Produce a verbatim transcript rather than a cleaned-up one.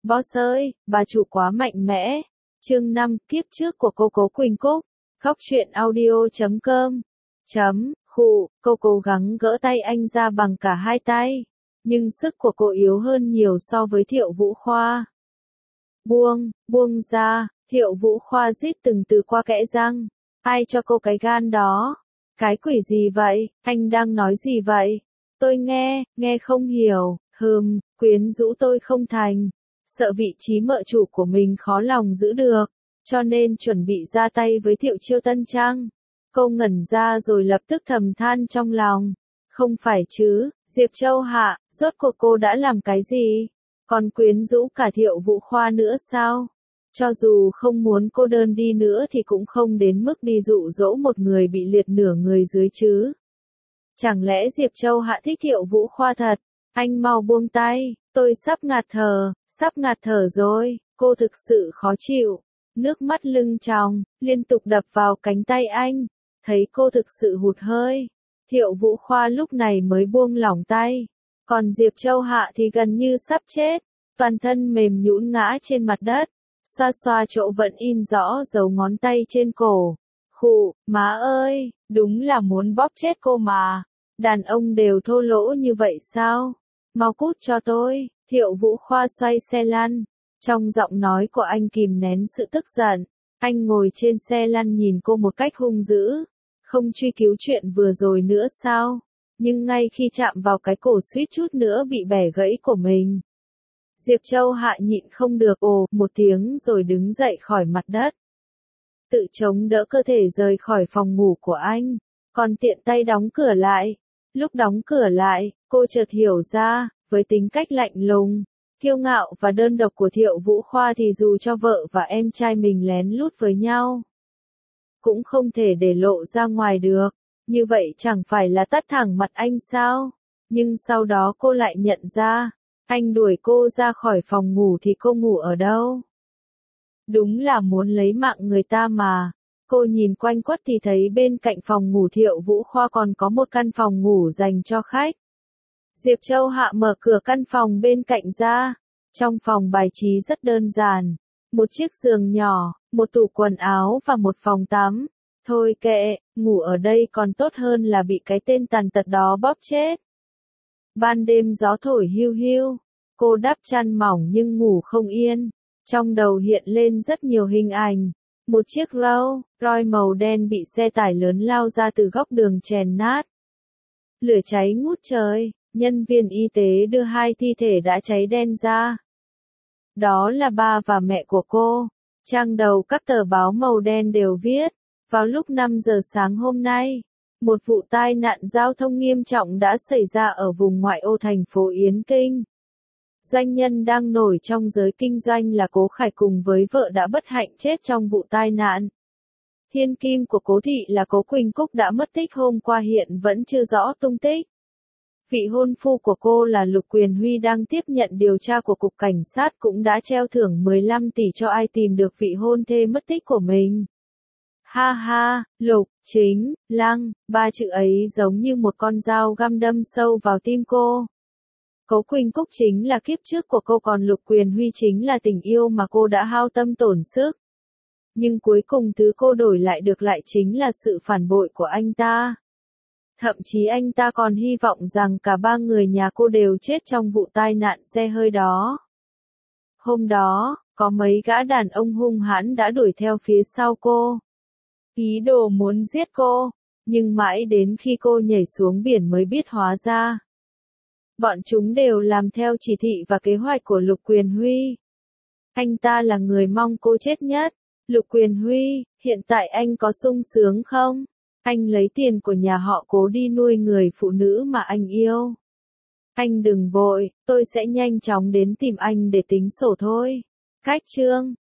Boss ơi, bà chủ quá mạnh mẽ. Chương năm, kiếp trước của cô Cố Quỳnh Cúc. Góc truyện audio chấm com. Chấm, khụ, cô cố gắng gỡ tay anh ra bằng cả hai tay. Nhưng sức của cô yếu hơn nhiều so với Thiệu Vũ Khoa. Buông, buông ra, Thiệu Vũ Khoa rít từng từ qua kẽ răng. Ai cho cô cái gan đó? Cái quỷ gì vậy? Anh đang nói gì vậy? Tôi nghe, nghe không hiểu. Hừm, quyến rũ tôi không thành. Sợ vị trí mợ chủ của mình khó lòng giữ được, cho nên chuẩn bị ra tay với Thiệu Chiêu Tân Trang. Cô ngẩn ra rồi lập tức thầm than trong lòng. Không phải chứ, Diệp Châu Hạ, rốt cuộc cô đã làm cái gì? Còn quyến rũ cả Thiệu Vũ Khoa nữa sao? Cho dù không muốn cô đơn đi nữa thì cũng không đến mức đi dụ dỗ một người bị liệt nửa người dưới chứ. Chẳng lẽ Diệp Châu Hạ thích Thiệu Vũ Khoa thật? Anh mau buông tay, tôi sắp ngạt thở, sắp ngạt thở rồi, cô thực sự khó chịu. Nước mắt lưng tròng, liên tục đập vào cánh tay anh, thấy cô thực sự hụt hơi. Thiệu Vũ Khoa lúc này mới buông lỏng tay, còn Diệp Châu Hạ thì gần như sắp chết, toàn thân mềm nhũn ngã trên mặt đất, xoa xoa chỗ vẫn in rõ dấu ngón tay trên cổ. Khụ, má ơi, đúng là muốn bóp chết cô mà, đàn ông đều thô lỗ như vậy sao? Mau cút cho tôi. Thiệu Vũ Khoa xoay xe lăn. Trong giọng nói của anh kìm nén sự tức giận. Anh ngồi trên xe lăn nhìn cô một cách hung dữ. Không truy cứu chuyện vừa rồi nữa sao? Nhưng ngay khi chạm vào cái cổ suýt chút nữa bị bẻ gãy của mình, Diệp Châu Hạ nhịn không được ồ một tiếng rồi đứng dậy khỏi mặt đất. Tự chống đỡ cơ thể rời khỏi phòng ngủ của anh. Còn tiện tay đóng cửa lại. Lúc đóng cửa lại, cô chợt hiểu ra, với tính cách lạnh lùng, kiêu ngạo và đơn độc của Thiệu Vũ Khoa thì dù cho vợ và em trai mình lén lút với nhau, cũng không thể để lộ ra ngoài được. Như vậy chẳng phải là tát thẳng mặt anh sao? Nhưng sau đó cô lại nhận ra, anh đuổi cô ra khỏi phòng ngủ thì cô ngủ ở đâu? Đúng là muốn lấy mạng người ta mà. Cô nhìn quanh quất thì thấy bên cạnh phòng ngủ Thiệu Vũ Khoa còn có một căn phòng ngủ dành cho khách. Diệp Châu Hạ mở cửa căn phòng bên cạnh ra. Trong phòng bài trí rất đơn giản. Một chiếc giường nhỏ, một tủ quần áo và một phòng tắm. Thôi kệ, ngủ ở đây còn tốt hơn là bị cái tên tàn tật đó bóp chết. Ban đêm gió thổi hiu hiu. Cô đắp chăn mỏng nhưng ngủ không yên. Trong đầu hiện lên rất nhiều hình ảnh. Một chiếc Rolls Royce màu đen bị xe tải lớn lao ra từ góc đường chèn nát. Lửa cháy ngút trời, nhân viên y tế đưa hai thi thể đã cháy đen ra. Đó là ba và mẹ của cô. Trang đầu các tờ báo màu đen đều viết, vào lúc năm giờ sáng hôm nay, một vụ tai nạn giao thông nghiêm trọng đã xảy ra ở vùng ngoại ô thành phố Yến Kinh. Doanh nhân đang nổi trong giới kinh doanh là Cố Khải cùng với vợ đã bất hạnh chết trong vụ tai nạn. Thiên kim của Cố thị là Cố Quỳnh Cúc đã mất tích hôm qua hiện vẫn chưa rõ tung tích. Vị hôn phu của cô là Lục Quyền Huy đang tiếp nhận điều tra của Cục Cảnh sát cũng đã treo thưởng mười lăm tỷ cho ai tìm được vị hôn thê mất tích của mình. Ha ha, Lục, Chính, Lăng, ba chữ ấy giống như một con dao găm đâm sâu vào tim cô. Cố Quỳnh Cúc chính là kiếp trước của cô còn Lục Quyền Huy chính là tình yêu mà cô đã hao tâm tổn sức. Nhưng cuối cùng thứ cô đổi lại được lại chính là sự phản bội của anh ta. Thậm chí anh ta còn hy vọng rằng cả ba người nhà cô đều chết trong vụ tai nạn xe hơi đó. Hôm đó, có mấy gã đàn ông hung hãn đã đuổi theo phía sau cô. Ý đồ muốn giết cô, nhưng mãi đến khi cô nhảy xuống biển mới biết hóa ra. Bọn chúng đều làm theo chỉ thị và kế hoạch của Lục Quyền Huy. Anh ta là người mong cô chết nhất. Lục Quyền Huy, hiện tại anh có sung sướng không? Anh lấy tiền của nhà họ Cố đi nuôi người phụ nữ mà anh yêu. Anh đừng vội, tôi sẽ nhanh chóng đến tìm anh để tính sổ thôi. Cách chương